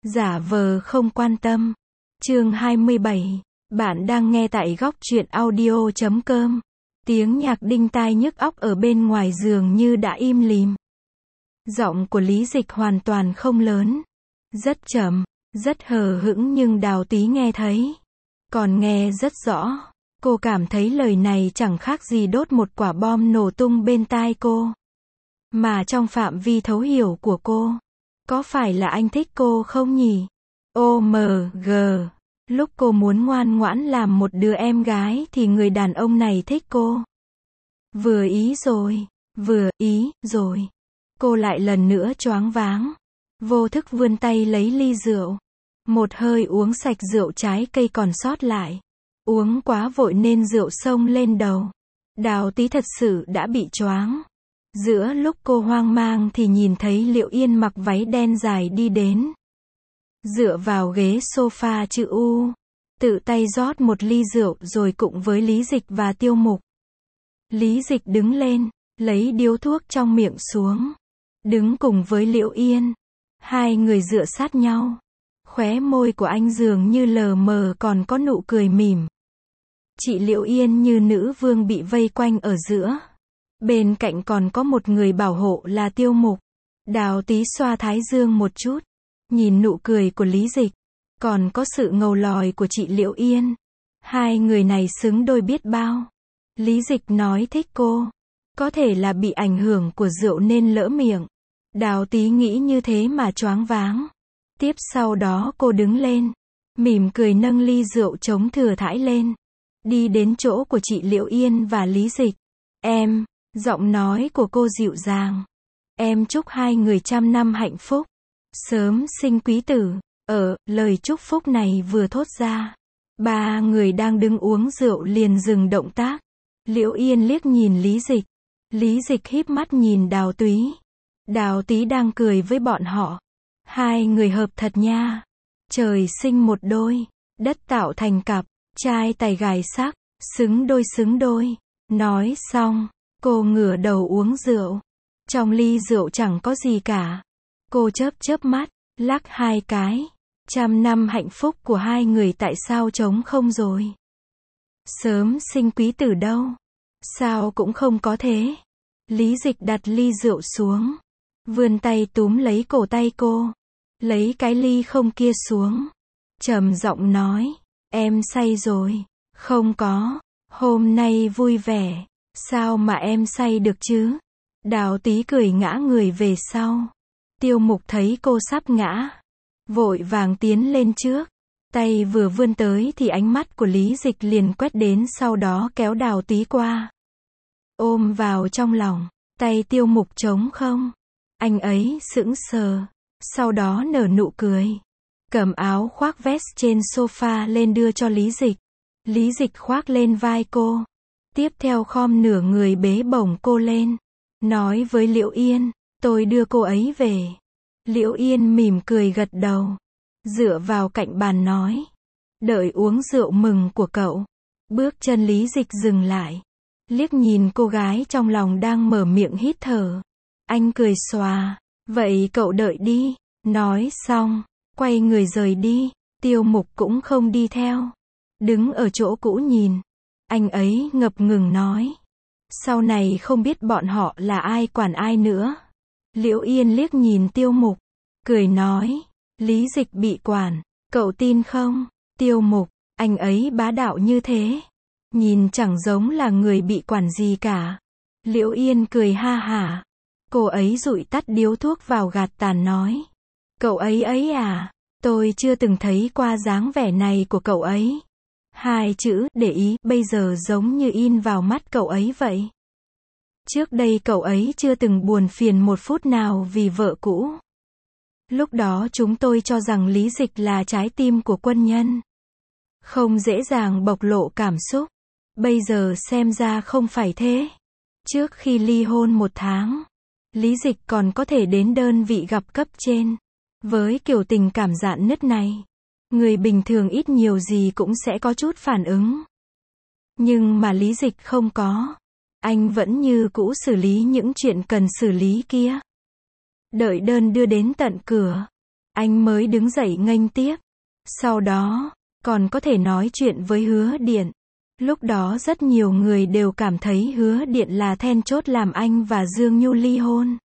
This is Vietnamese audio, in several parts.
Giả vờ không quan tâm. Chương 27. Bạn đang nghe tại góc truyện audio.com. Tiếng nhạc đinh tai nhức óc ở bên ngoài giường như đã im lìm. Giọng của Lý Dịch hoàn toàn không lớn. Rất chậm, rất hờ hững nhưng Đào Tí nghe thấy. Còn nghe rất rõ. Cô cảm thấy lời này chẳng khác gì đốt một quả bom nổ tung bên tai cô. Mà trong phạm vi thấu hiểu của cô. Có phải là anh thích cô không nhỉ? OMG. Lúc cô muốn ngoan ngoãn làm một đứa em gái thì người đàn ông này thích cô. Vừa ý rồi. Cô lại lần nữa choáng váng. Vô thức vươn tay lấy ly rượu. Một hơi uống sạch rượu trái cây còn sót lại. Uống quá vội nên rượu xông lên đầu. Đào Tí thật sự đã bị choáng. Giữa lúc cô hoang mang thì nhìn thấy Liệu Yên mặc váy đen dài đi đến. Dựa vào ghế sofa chữ U. Tự tay rót một ly rượu rồi cùng với Lý Dịch và Tiêu Mục. Lý Dịch đứng lên, lấy điếu thuốc trong miệng xuống. Đứng cùng với Liệu Yên. Hai người dựa sát nhau. Khóe môi của anh dường như lờ mờ còn có nụ cười mỉm. Chị Liệu Yên như nữ vương bị vây quanh ở giữa. Bên cạnh còn có một người bảo hộ là Tiêu Mục. Đào Tí xoa thái dương một chút. Nhìn nụ cười của Lý Dịch. Còn có sự ngầu lòi của chị Liệu Yên. Hai người này xứng đôi biết bao. Lý Dịch nói thích cô. Có thể là bị ảnh hưởng của rượu nên lỡ miệng. Đào Tí nghĩ như thế mà choáng váng. Tiếp sau đó cô đứng lên. Mỉm cười nâng ly rượu trống thừa thãi lên. Đi đến chỗ của chị Liệu Yên và Lý Dịch. Em, giọng nói của cô dịu dàng. Em chúc hai người trăm năm hạnh phúc. Sớm sinh quý tử. Lời chúc phúc này vừa thốt ra. Ba người đang đứng uống rượu liền dừng động tác. Liệu Yên liếc nhìn Lý Dịch. Lý Dịch híp mắt nhìn Đào Tí. Đào Tí đang cười với bọn họ. Hai người hợp thật nha. Trời sinh một đôi. Đất tạo thành cặp. Trai tài gái sắc. Xứng đôi. Nói xong. Cô ngửa đầu uống rượu. Trong ly rượu chẳng có gì cả. Cô chớp mắt. Lắc hai cái. Trăm năm hạnh phúc của hai người tại sao trống không rồi? Sớm sinh quý tử đâu? Sao cũng không có thế. Lý Dịch đặt ly rượu xuống. Vươn tay túm lấy cổ tay cô. Lấy cái ly không kia xuống. Trầm giọng nói. Em say rồi. Không có. Hôm nay vui vẻ. Sao mà em say được chứ? Đào Tí cười ngã người về sau. Tiêu Mục thấy cô sắp ngã. Vội vàng tiến lên trước. Tay vừa vươn tới thì ánh mắt của Lý Dịch liền quét đến sau đó kéo Đào Tí qua. Ôm vào trong lòng. Tay Tiêu Mục trống không. Anh ấy sững sờ. Sau đó nở nụ cười. Cầm áo khoác vest trên sofa lên đưa cho Lý Dịch. Lý Dịch khoác lên vai cô. Tiếp theo khom nửa người bế bổng cô lên. Nói với Liệu Yên. Tôi đưa cô ấy về. Liệu Yên mỉm cười gật đầu. Dựa vào cạnh bàn nói. Đợi uống rượu mừng của cậu. Bước chân Lý Dịch dừng lại. Liếc nhìn cô gái trong lòng đang mở miệng hít thở. Anh cười xòa. Vậy cậu đợi đi. Nói xong. Quay người rời đi. Tiêu Mục cũng không đi theo. Đứng ở chỗ cũ nhìn. Anh ấy ngập ngừng nói. Sau này không biết bọn họ là ai quản ai nữa. Liễu Yên liếc nhìn Tiêu Mục. Cười nói. Lý Dịch bị quản. Cậu tin không? Tiêu Mục. Anh ấy bá đạo như thế. Nhìn chẳng giống là người bị quản gì cả. Liễu Yên cười ha hả. Cô ấy dụi tắt điếu thuốc vào gạt tàn nói. Cậu ấy à? Tôi chưa từng thấy qua dáng vẻ này của cậu ấy. Hai chữ để ý bây giờ giống như in vào mắt cậu ấy vậy. Trước đây cậu ấy chưa từng buồn phiền một phút nào vì vợ cũ. Lúc đó chúng tôi cho rằng Lý Dịch là trái tim của quân nhân. Không dễ dàng bộc lộ cảm xúc. Bây giờ xem ra không phải thế. Trước khi ly hôn 1 tháng, Lý Dịch còn có thể đến đơn vị gặp cấp trên. Với kiểu tình cảm rạn nứt này, người bình thường ít nhiều gì cũng sẽ có chút phản ứng. Nhưng mà Lý Dịch không có. Anh vẫn như cũ xử lý những chuyện cần xử lý kia. Đợi đơn đưa đến tận cửa. anh mới đứng dậy nghênh tiếp. Sau đó, còn có thể nói chuyện với Hứa Điện. Lúc đó rất nhiều người đều cảm thấy Hứa Điện là then chốt làm anh và Dương Nhu ly hôn.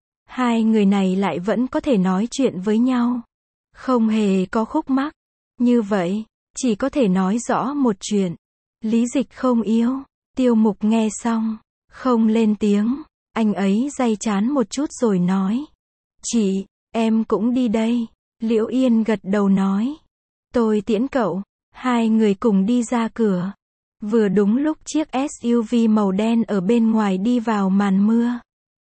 Hai người này lại vẫn có thể nói chuyện với nhau. Không hề có khúc mắc. Như vậy, chỉ có thể nói rõ một chuyện. Lý Dịch không yếu. Tiêu Mục nghe xong, không lên tiếng. Anh ấy day chán một chút rồi nói. Chị, em cũng đi đây. Liễu Yên gật đầu nói. Tôi tiễn cậu. Hai người cùng đi ra cửa. Vừa đúng lúc chiếc SUV màu đen ở bên ngoài đi vào màn mưa.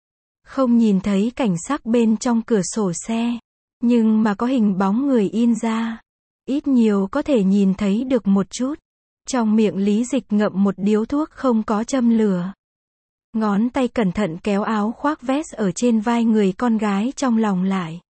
Không nhìn thấy cảnh sắc bên trong cửa sổ xe, nhưng mà có hình bóng người in ra. Ít nhiều có thể nhìn thấy được một chút. Trong miệng Lý Dịch ngậm một điếu thuốc không có châm lửa. Ngón tay cẩn thận kéo áo khoác vest ở trên vai người con gái trong lòng lại.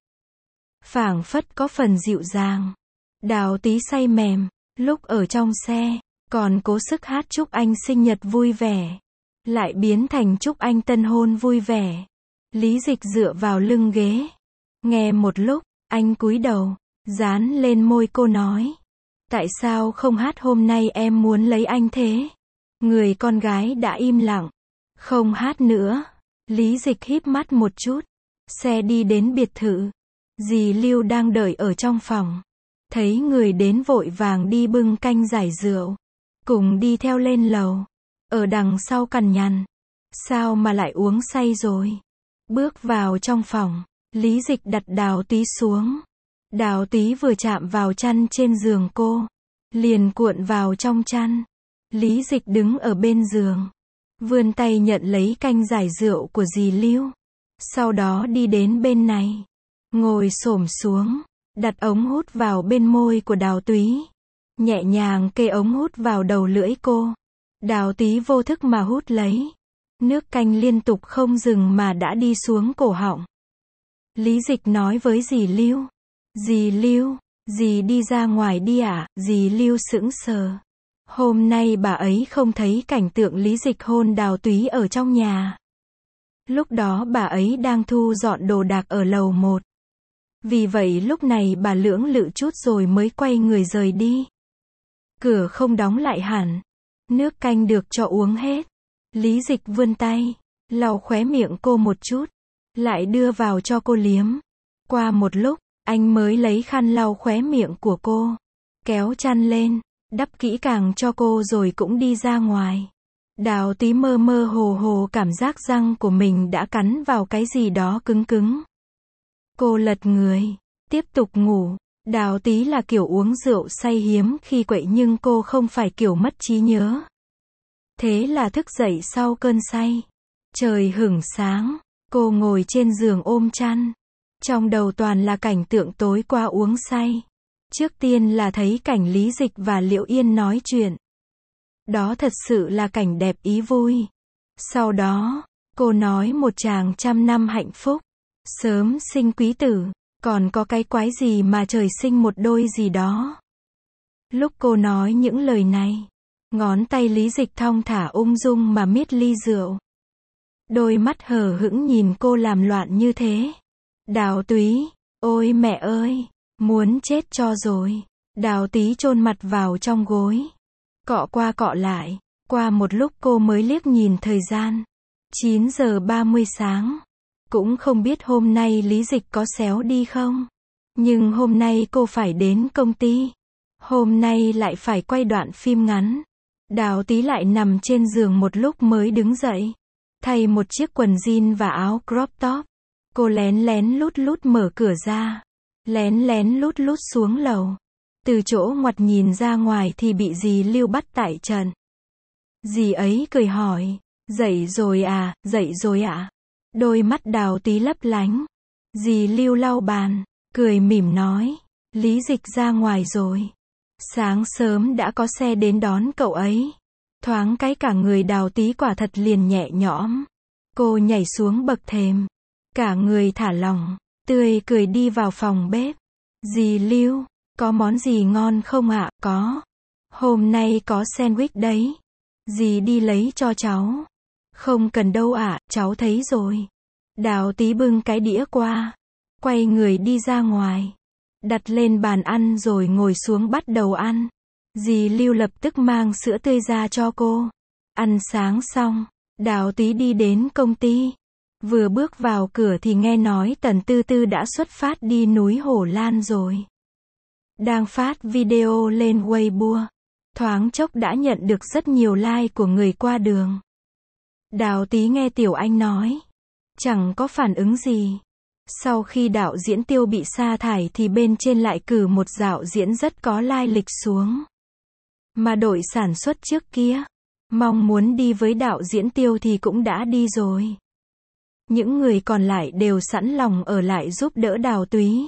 Phảng phất có phần dịu dàng. Đào Tí say mềm, lúc ở trong xe, còn cố sức hát chúc anh sinh nhật vui vẻ. Lại biến thành chúc anh tân hôn vui vẻ. Lý Dịch dựa vào lưng ghế. Nghe một lúc, anh cúi đầu, dán lên môi cô nói. Tại sao không hát hôm nay em muốn lấy anh thế? Người con gái đã im lặng. Không hát nữa. Lý Dịch híp mắt một chút. Xe đi đến biệt thự. Dì Lưu đang đợi ở trong phòng. Thấy người đến vội vàng đi bưng canh giải rượu. Cùng đi theo lên lầu. Ở đằng sau cằn nhằn. Sao mà lại uống say rồi? Bước vào trong phòng. Lý Dịch đặt Đào Tí xuống. Đào Tí vừa chạm vào chăn trên giường cô, liền cuộn vào trong chăn. Lý Dịch đứng ở bên giường, vươn tay nhận lấy canh giải rượu của dì Lưu. Sau đó đi đến bên này, ngồi xổm xuống, đặt ống hút vào bên môi của Đào Tí. Nhẹ nhàng kê ống hút vào đầu lưỡi cô. Đào Tí vô thức mà hút lấy. Nước canh liên tục không dừng mà đã đi xuống cổ họng. Lý Dịch nói với dì Lưu. Dì Lưu, dì đi ra ngoài đi ạ. Dì Lưu sững sờ. Hôm nay bà ấy không thấy cảnh tượng Lý Dịch hôn Đào Túy ở trong nhà. Lúc đó bà ấy đang thu dọn đồ đạc ở lầu 1. Vì vậy lúc này bà lưỡng lự chút rồi mới quay người rời đi. Cửa không đóng lại hẳn. Nước canh được cho uống hết. Lý Dịch vươn tay, lau khóe miệng cô một chút, lại đưa vào cho cô liếm. Qua một lúc, anh mới lấy khăn lau khóe miệng của cô, kéo chăn lên, đắp kỹ càng cho cô rồi cũng đi ra ngoài. Đào Tí mơ mơ hồ hồ cảm giác răng của mình đã cắn vào cái gì đó cứng cứng. Cô lật người, tiếp tục ngủ. Đào Tí là kiểu uống rượu say hiếm khi quậy nhưng cô không phải kiểu mất trí nhớ. Thế là thức dậy sau cơn say. Trời hửng sáng, cô ngồi trên giường ôm chăn. Trong đầu toàn là cảnh tượng tối qua uống say. Trước tiên là thấy cảnh Lý Dịch và Liễu Yên nói chuyện. Đó thật sự là cảnh đẹp ý vui. Sau đó, cô nói một chàng 100 năm hạnh phúc. Sớm sinh quý tử, còn có cái quái gì mà trời sinh một đôi gì đó. Lúc cô nói những lời này, ngón tay Lý Dịch thong thả ung dung mà miết ly rượu. Đôi mắt hờ hững nhìn cô làm loạn như thế. Đào Túy, ôi mẹ ơi, muốn chết cho rồi. Đào Tí chôn mặt vào trong gối. Cọ qua cọ lại. Qua một lúc cô mới liếc nhìn thời gian. 9 giờ 30 sáng. Cũng không biết hôm nay Lý Dịch có xéo đi không. Nhưng hôm nay cô phải đến công ty. Hôm nay lại phải quay đoạn phim ngắn. Đào Tí lại nằm trên giường một lúc mới đứng dậy. Thay một chiếc quần jean và áo crop top. Cô lén lén lút lút mở cửa ra. Lén lén lút lút xuống lầu. Từ chỗ ngoặt nhìn ra ngoài thì bị dì Lưu bắt tại trận. Dì ấy cười hỏi. Dậy rồi à, dậy rồi ạ. Đôi mắt Đào Tí lấp lánh. Dì Lưu lau bàn, cười mỉm nói. Lý Dịch ra ngoài rồi. Sáng sớm đã có xe đến đón cậu ấy. Thoáng cái cả người Đào Tí quả thật liền nhẹ nhõm. Cô nhảy xuống bậc thềm. Cả người thả lỏng, tươi cười đi vào phòng bếp. Dì Lưu, có món gì ngon không ạ? Có. Hôm nay có sandwich đấy. Dì đi lấy cho cháu. Không cần đâu ạ, cháu thấy rồi. Đào Tí bưng cái đĩa qua. Quay người đi ra ngoài. đặt lên bàn ăn rồi ngồi xuống bắt đầu ăn. Dì Lưu lập tức mang sữa tươi ra cho cô. Ăn sáng xong, Đào Túy đi đến công ty. Vừa bước vào cửa thì nghe nói Tần Tư Tư đã xuất phát đi núi Hổ Lan rồi. Đang phát video lên Weibo. Thoáng chốc đã nhận được rất nhiều like của người qua đường. Đào Túy nghe Tiểu Anh nói, chẳng có phản ứng gì. Sau khi đạo diễn Tiêu bị sa thải thì bên trên lại cử một đạo diễn rất có lai lịch xuống. Mà đội sản xuất trước kia, mong muốn đi với đạo diễn Tiêu thì cũng đã đi rồi. Những người còn lại đều sẵn lòng ở lại giúp đỡ Đào Túy.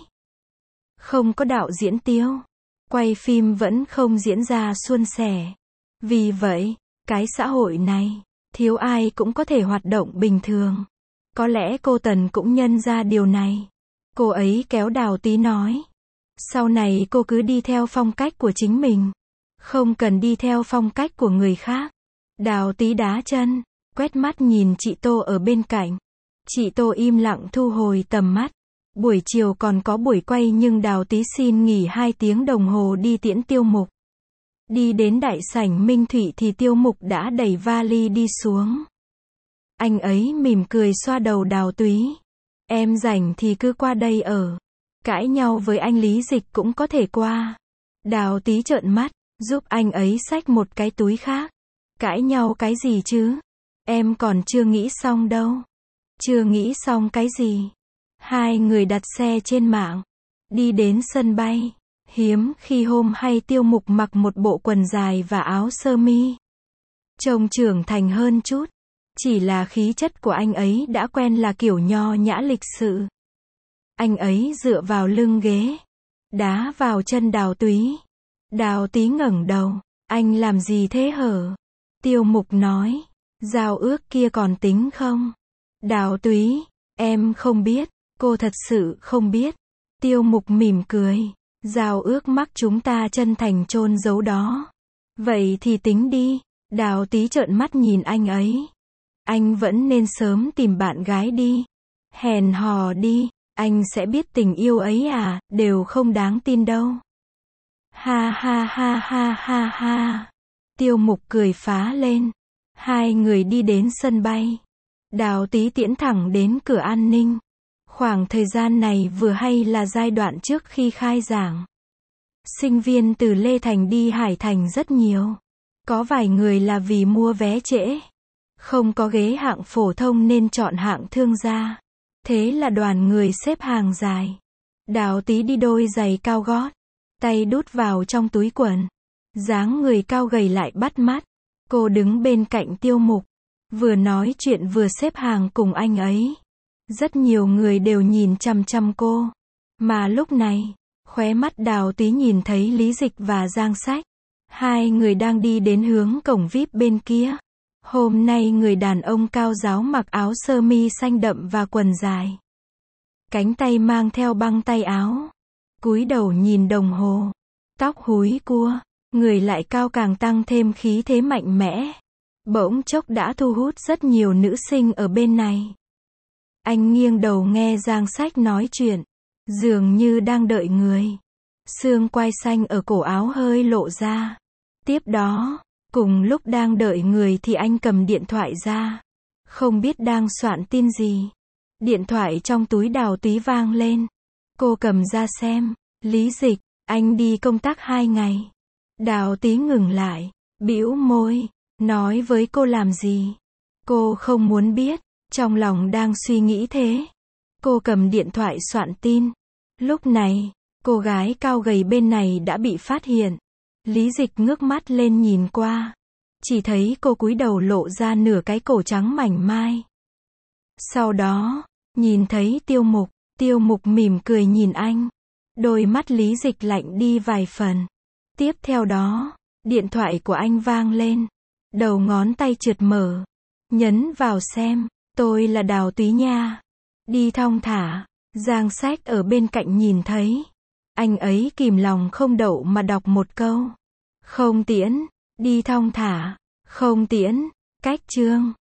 Không có đạo diễn Tiêu, quay phim vẫn không diễn ra suôn sẻ. Vì vậy, cái xã hội này, thiếu ai cũng có thể hoạt động bình thường. Có lẽ cô Tần cũng nhân ra điều này. Cô ấy kéo Đào Túy nói, sau này cô cứ đi theo phong cách của chính mình, không cần đi theo phong cách của người khác. Đào Túy đá chân, quét mắt nhìn chị Tô ở bên cạnh. Chị Tô im lặng thu hồi tầm mắt. Buổi chiều còn có buổi quay nhưng Đào Túy xin nghỉ 2 tiếng đồng hồ đi tiễn Tiêu Mục. Đi đến đại sảnh Minh Thụy thì Tiêu Mục đã đẩy vali đi xuống. Anh ấy mỉm cười xoa đầu Đào Túy. Em rảnh thì cứ qua đây ở. Cãi nhau với anh Lý Dịch cũng có thể qua. Đào Túy trợn mắt, giúp anh ấy xách một cái túi khác. Cãi nhau cái gì chứ? Em còn chưa nghĩ xong đâu. Chưa nghĩ xong cái gì? Hai người đặt xe trên mạng, đi đến sân bay. Hiếm khi hôm hay Tiêu Mục mặc một bộ quần dài và áo sơ mi. Trông trưởng thành hơn chút. Chỉ là khí chất của anh ấy đã quen là kiểu nho nhã lịch sự. Anh ấy dựa vào lưng ghế, đá vào chân Đào Túy. Đào Túy ngẩng đầu, anh làm gì thế hở? Tiêu Mục nói, giao ước kia còn tính không? Đào Túy, em không biết, cô thật sự không biết. Tiêu Mục mỉm cười, giao ước mắc chúng ta chân thành chôn giấu đó. Vậy thì tính đi. Đào Túy trợn mắt nhìn anh ấy. Anh vẫn nên sớm tìm bạn gái đi. Hẹn hò đi, anh sẽ biết tình yêu ấy à, đều không đáng tin đâu. Ha ha ha ha ha ha. Tiêu Mục cười phá lên. Hai người đi đến sân bay. Đào Túy tiễn thẳng đến cửa an ninh. Khoảng thời gian này vừa hay là giai đoạn trước khi khai giảng. Sinh viên từ Lê Thành đi Hải Thành rất nhiều. Có vài người là vì mua vé trễ. Không có ghế hạng phổ thông nên chọn hạng thương gia. Thế là đoàn người xếp hàng dài. Đào Túy đi đôi giày cao gót. Tay đút vào trong túi quần. Dáng người cao gầy lại bắt mắt. Cô đứng bên cạnh Tiêu Mục. Vừa nói chuyện vừa xếp hàng cùng anh ấy. Rất nhiều người đều nhìn chằm chằm cô. Mà lúc này, khóe mắt Đào Túy nhìn thấy Lý Dịch và Giang Sách. Hai người đang đi đến hướng cổng VIP bên kia. Hôm nay người đàn ông cao ráo mặc áo sơ mi xanh đậm và quần dài. Cánh tay mang theo băng tay áo. Cúi đầu nhìn đồng hồ. Tóc húi cua. Người lại cao càng tăng thêm khí thế mạnh mẽ. Bỗng chốc đã thu hút rất nhiều nữ sinh ở bên này. Anh nghiêng đầu nghe Giang Sách nói chuyện. Dường như đang đợi người. Xương quai xanh ở cổ áo hơi lộ ra. Tiếp đó, cùng lúc đang đợi người thì anh cầm điện thoại ra. Không biết đang soạn tin gì. Điện thoại trong túi Đào Túy vang lên. Cô cầm ra xem. Lý Dịch, anh đi công tác 2 ngày. Đào Túy ngừng lại, bĩu môi, nói với cô làm gì. Cô không muốn biết, trong lòng đang suy nghĩ thế. Cô cầm điện thoại soạn tin. Lúc này, cô gái cao gầy bên này đã bị phát hiện. Lý Dịch ngước mắt lên nhìn qua. Chỉ thấy cô cúi đầu lộ ra nửa cái cổ trắng mảnh mai. Sau đó, nhìn thấy Tiêu Mục mỉm cười nhìn anh. Đôi mắt Lý Dịch lạnh đi vài phần. Tiếp theo đó, điện thoại của anh vang lên. Đầu ngón tay trượt mở. Nhấn vào xem, tôi là Đào Túy nha. Đi thong thả. Giang Sách ở bên cạnh nhìn thấy. Anh ấy kìm lòng không đậu mà đọc một câu. Không tiễn, đi thong thả, không tiễn, cách chương.